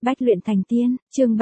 Bách luyện thành tiên, chương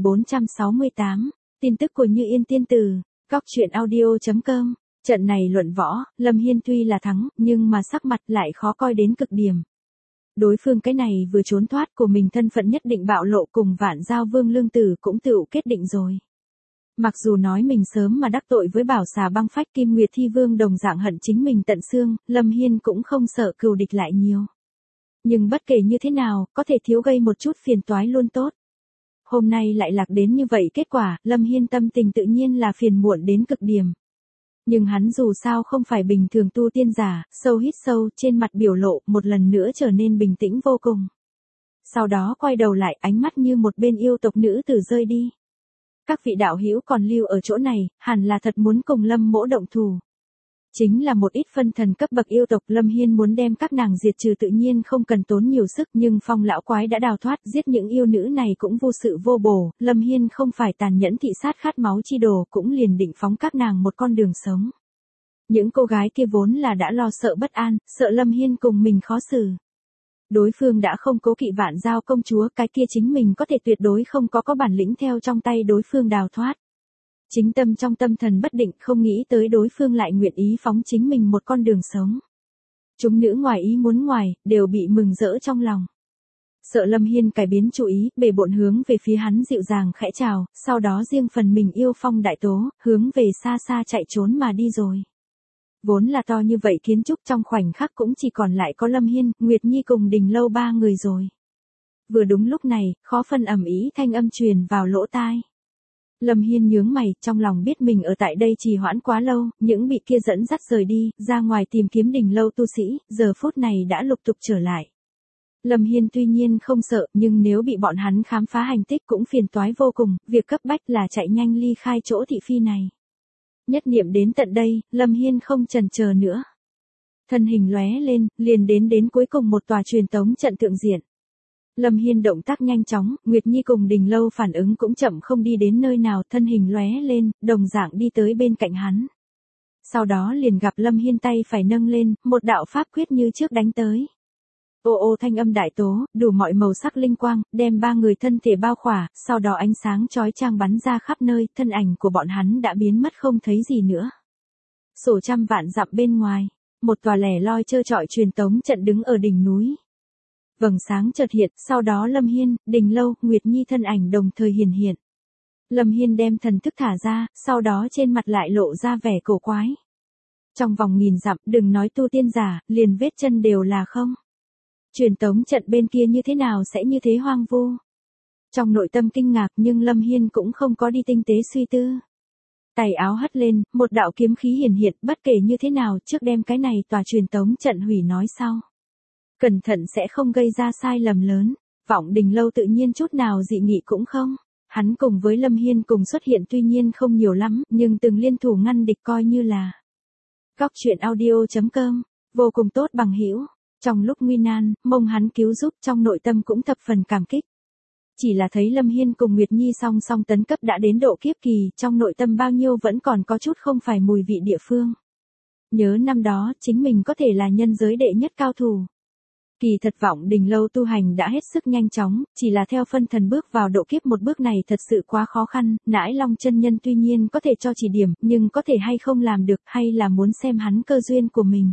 3468, tin tức của Như Yên tiên tử, góc truyện audio.com. Trận này luận võ, Lâm Hiên tuy là thắng, nhưng mà sắc mặt lại khó coi đến cực điểm. Đối phương cái này vừa trốn thoát của mình thân phận nhất định bạo lộ, cùng Vạn Giao Vương Lương Tử cũng tựu kết định rồi. Mặc dù nói mình sớm mà đắc tội với Bảo Xà Băng Phách Kim Nguyệt Thi Vương đồng dạng hận chính mình tận xương, Lâm Hiên cũng không sợ cừu địch lại nhiều. Nhưng bất kể như thế nào, có thể thiếu gây một chút phiền toái luôn tốt. Hôm nay lại lạc đến như vậy kết quả, Lâm Hiên tâm tình tự nhiên là phiền muộn đến cực điểm. Nhưng hắn dù sao không phải bình thường tu tiên giả, sâu hít sâu, trên mặt biểu lộ, một lần nữa trở nên bình tĩnh vô cùng. Sau đó quay đầu lại, ánh mắt như một bên yêu tộc nữ tử rơi đi. Các vị đạo hữu còn lưu ở chỗ này, hẳn là thật muốn cùng Lâm mỗ động thủ. Chính là một ít phân thần cấp bậc yêu tộc, Lâm Hiên muốn đem các nàng diệt trừ tự nhiên không cần tốn nhiều sức, nhưng Phong lão quái đã đào thoát, giết những yêu nữ này cũng vô sự vô bổ, Lâm Hiên không phải tàn nhẫn thị sát khát máu chi đồ, cũng liền định phóng các nàng một con đường sống. Những cô gái kia vốn là đã lo sợ bất an, sợ Lâm Hiên cùng mình khó xử. Đối phương đã không cố kỵ Vạn Giao công chúa, cái kia chính mình có thể tuyệt đối không có bản lĩnh theo trong tay đối phương đào thoát. Chính tâm trong tâm thần bất định, không nghĩ tới đối phương lại nguyện ý phóng chính mình một con đường sống. Chúng nữ ngoài ý muốn ngoài, đều bị mừng rỡ trong lòng. Sợ Lâm Hiên cải biến chủ ý, bề bộn hướng về phía hắn dịu dàng khẽ chào, sau đó riêng phần mình yêu Phong đại tố, hướng về xa xa chạy trốn mà đi rồi. Vốn là to như vậy kiến trúc trong khoảnh khắc cũng chỉ còn lại có Lâm Hiên, Nguyệt Nhi cùng Đình Lâu ba người rồi. Vừa đúng lúc này, khó phân ầm ĩ thanh âm truyền vào lỗ tai. Lâm Hiên nhướng mày, trong lòng biết mình ở tại đây trì hoãn quá lâu, những bị kia dẫn dắt rời đi, ra ngoài tìm kiếm Đình Lâu tu sĩ, giờ phút này đã lục tục trở lại. Lâm Hiên tuy nhiên không sợ, nhưng nếu bị bọn hắn khám phá hành tích cũng phiền toái vô cùng, việc cấp bách là chạy nhanh ly khai chỗ thị phi này. Nhất niệm đến tận đây, Lâm Hiên không chần chờ nữa. Thân hình lóe lên, liền đến cuối cùng một tòa truyền tống trận thượng diện. Lâm Hiên động tác nhanh chóng, Nguyệt Nhi cùng Đình Lâu phản ứng cũng chậm không đi đến nơi nào, thân hình lóe lên, đồng dạng đi tới bên cạnh hắn. Sau đó liền gặp Lâm Hiên tay phải nâng lên, một đạo pháp quyết như trước đánh tới. Ô ô thanh âm đại tố, đủ mọi màu sắc linh quang, đem ba người thân thể bao khỏa, sau đó ánh sáng chói chang bắn ra khắp nơi, thân ảnh của bọn hắn đã biến mất không thấy gì nữa. Sổ trăm vạn dặm bên ngoài, một tòa lẻ loi trơ trọi truyền tống trận đứng ở đỉnh núi. Vầng sáng chợt hiện, sau đó Lâm Hiên, Đình Lâu, Nguyệt Nhi thân ảnh đồng thời hiện. Lâm Hiên đem thần thức thả ra, sau đó trên mặt lại lộ ra vẻ cổ quái. Trong vòng nghìn dặm, đừng nói tu tiên giả, liền vết chân đều là không. Truyền tống trận bên kia như thế nào sẽ như thế hoang vu? Trong nội tâm kinh ngạc, nhưng Lâm Hiên cũng không có đi tinh tế suy tư. Tay áo hất lên, một đạo kiếm khí hiện, bất kể như thế nào, trước đem cái này tòa truyền tống trận hủy nói sau. Cẩn thận sẽ không gây ra sai lầm lớn. Vọng Đình Lâu tự nhiên chút nào dị nghị cũng không. Hắn cùng với Lâm Hiên cùng xuất hiện tuy nhiên không nhiều lắm, nhưng từng liên thủ ngăn địch coi như là. Góc truyện audio.com, vô cùng tốt bằng hữu. Trong lúc nguy nan, mong hắn cứu giúp, trong nội tâm cũng thập phần cảm kích. Chỉ là thấy Lâm Hiên cùng Nguyệt Nhi song song tấn cấp đã đến độ kiếp kỳ, trong nội tâm bao nhiêu vẫn còn có chút không phải mùi vị địa phương. Nhớ năm đó, chính mình có thể là nhân giới đệ nhất cao thủ. Kỳ thật Vọng Đình Lâu tu hành đã hết sức nhanh chóng, chỉ là theo phân thần bước vào độ kiếp một bước này thật sự quá khó khăn, Nãi Long chân nhân tuy nhiên có thể cho chỉ điểm, nhưng có thể hay không làm được, hay là muốn xem hắn cơ duyên của mình.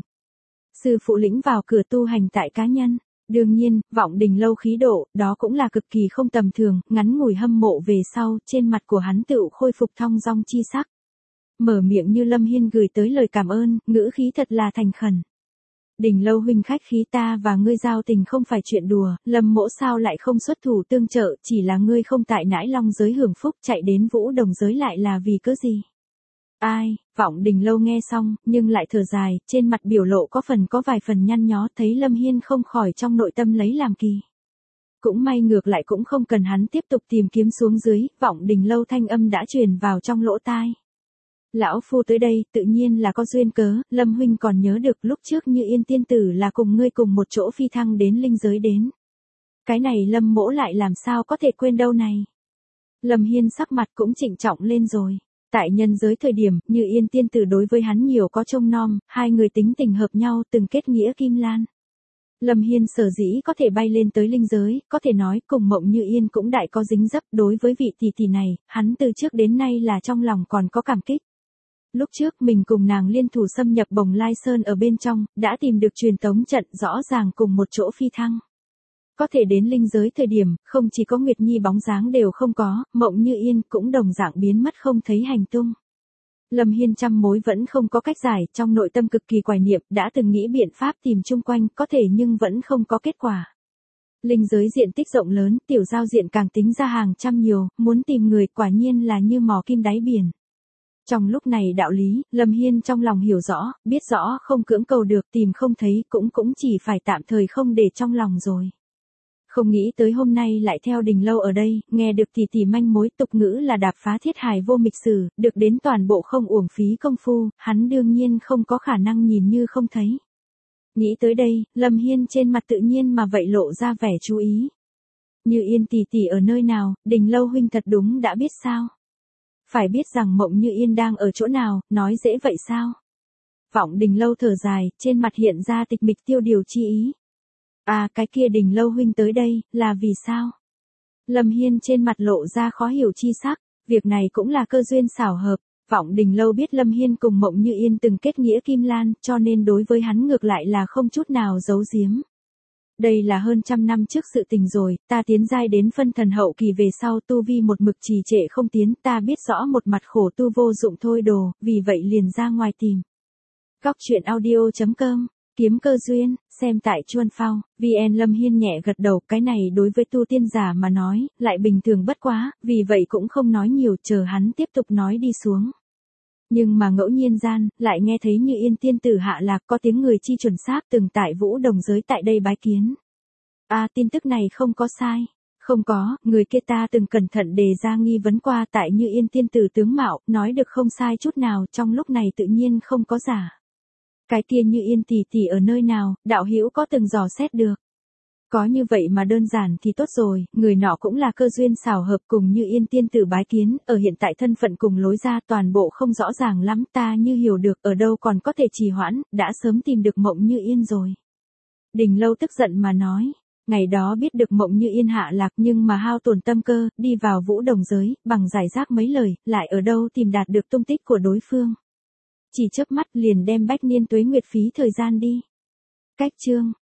Sư phụ lĩnh vào cửa tu hành tại cá nhân. Đương nhiên, Vọng Đình Lâu khí độ, đó cũng là cực kỳ không tầm thường, ngắn ngủi hâm mộ về sau, trên mặt của hắn tựu khôi phục thong dong chi sắc. Mở miệng như Lâm Hiên gửi tới lời cảm ơn, ngữ khí thật là thành khẩn. Đình Lâu huynh khách khí, ta và ngươi giao tình không phải chuyện đùa, Lâm mỗ sao lại không xuất thủ tương trợ, chỉ là ngươi không tại Nãi Long giới hưởng phúc, chạy đến Vũ Đồng giới lại là vì cớ gì? Ai, Vọng Đình Lâu nghe xong, nhưng lại thở dài, trên mặt biểu lộ có vài phần nhăn nhó, thấy Lâm Hiên không khỏi trong nội tâm lấy làm kỳ. Cũng may ngược lại cũng không cần hắn tiếp tục tìm kiếm xuống dưới, Vọng Đình Lâu thanh âm đã truyền vào trong lỗ tai. Lão phu tới đây, tự nhiên là có duyên cớ, Lâm huynh còn nhớ được lúc trước Như Yên tiên tử là cùng ngươi cùng một chỗ phi thăng đến linh giới đến. Cái này Lâm mỗ lại làm sao có thể quên đâu này. Lâm Hiên sắc mặt cũng trịnh trọng lên rồi. Tại nhân giới thời điểm, Như Yên tiên tử đối với hắn nhiều có trông nom, hai người tính tình hợp nhau, từng kết nghĩa kim lan. Lâm Hiên sở dĩ có thể bay lên tới linh giới, có thể nói cùng Mộng Như Yên cũng đại có dính dấp. Đối với vị tỷ tỷ này, hắn từ trước đến nay là trong lòng còn có cảm kích. Lúc trước mình cùng nàng liên thủ xâm nhập Bồng Lai Sơn ở bên trong, đã tìm được truyền tống trận rõ ràng cùng một chỗ phi thăng. Có thể đến linh giới thời điểm, không chỉ có Nguyệt Nhi bóng dáng đều không có, Mộng Như Yên cũng đồng dạng biến mất không thấy hành tung. Lâm Hiên trăm mối vẫn không có cách giải, trong nội tâm cực kỳ hoài niệm, đã từng nghĩ biện pháp tìm chung quanh, có thể nhưng vẫn không có kết quả. Linh giới diện tích rộng lớn, tiểu giao diện càng tính ra hàng trăm nhiều, muốn tìm người quả nhiên là như mò kim đáy biển. Trong lúc này đạo lý, Lâm Hiên trong lòng hiểu rõ, biết rõ không cưỡng cầu được, tìm không thấy cũng chỉ phải tạm thời không để trong lòng rồi. Không nghĩ tới hôm nay lại theo Đình Lâu ở đây, nghe được tỷ manh mối, tục ngữ là đạp phá thiết hài vô mịch sử, được đến toàn bộ không uổng phí công phu, hắn đương nhiên không có khả năng nhìn như không thấy. Nghĩ tới đây, Lâm Hiên trên mặt tự nhiên mà vậy lộ ra vẻ chú ý. Như Yên tỷ ở nơi nào, Đình Lâu huynh thật đúng đã biết sao? Phải biết rằng Mộng Như Yên đang ở chỗ nào, nói dễ vậy sao? Vọng Đình Lâu thở dài, trên mặt hiện ra tịch mịch tiêu điều chi ý. À, cái kia Đình Lâu huynh tới đây, là vì sao? Lâm Hiên trên mặt lộ ra khó hiểu chi sắc, việc này cũng là cơ duyên xảo hợp. Vọng Đình Lâu biết Lâm Hiên cùng Mộng Như Yên từng kết nghĩa kim lan, cho nên đối với hắn ngược lại là không chút nào giấu giếm. Đây là hơn 100 năm trước sự tình rồi, ta tiến giai đến phân thần hậu kỳ về sau tu vi một mực trì trệ không tiến, ta biết rõ một mặt khổ tu vô dụng thôi đồ, vì vậy liền ra ngoài tìm. Góc truyện audio.com, kiếm cơ duyên, xem tại Chuan Phao, VN. Lâm Hiên nhẹ gật đầu, cái này đối với tu tiên giả mà nói, lại bình thường bất quá, vì vậy cũng không nói nhiều, chờ hắn tiếp tục nói đi xuống. Nhưng mà ngẫu nhiên gian, lại nghe thấy Như Yên tiên tử hạ lạc, có tiếng người chi chuẩn xác từng tại Vũ Đồng giới tại đây bái kiến. À, tin tức này không có sai. Không có, người kia ta từng cẩn thận đề ra nghi vấn qua tại Như Yên tiên tử tướng mạo, nói được không sai chút nào, trong lúc này tự nhiên không có giả. Cái kia Như Yên tỷ ở nơi nào, đạo hữu có từng dò xét được. Có như vậy mà đơn giản thì tốt rồi, người nọ cũng là cơ duyên xảo hợp cùng Như Yên tiên tử bái kiến, ở hiện tại thân phận cùng lối ra toàn bộ không rõ ràng lắm, ta như hiểu được ở đâu còn có thể trì hoãn, đã sớm tìm được Mộng Như Yên rồi. Đình Lâu tức giận mà nói, ngày đó biết được Mộng Như Yên hạ lạc nhưng mà hao tổn tâm cơ, đi vào Vũ Đồng giới, bằng giải rác mấy lời, lại ở đâu tìm đạt được tung tích của đối phương. Chỉ chớp mắt liền đem bách niên tuế nguyệt phí thời gian đi. Cách chương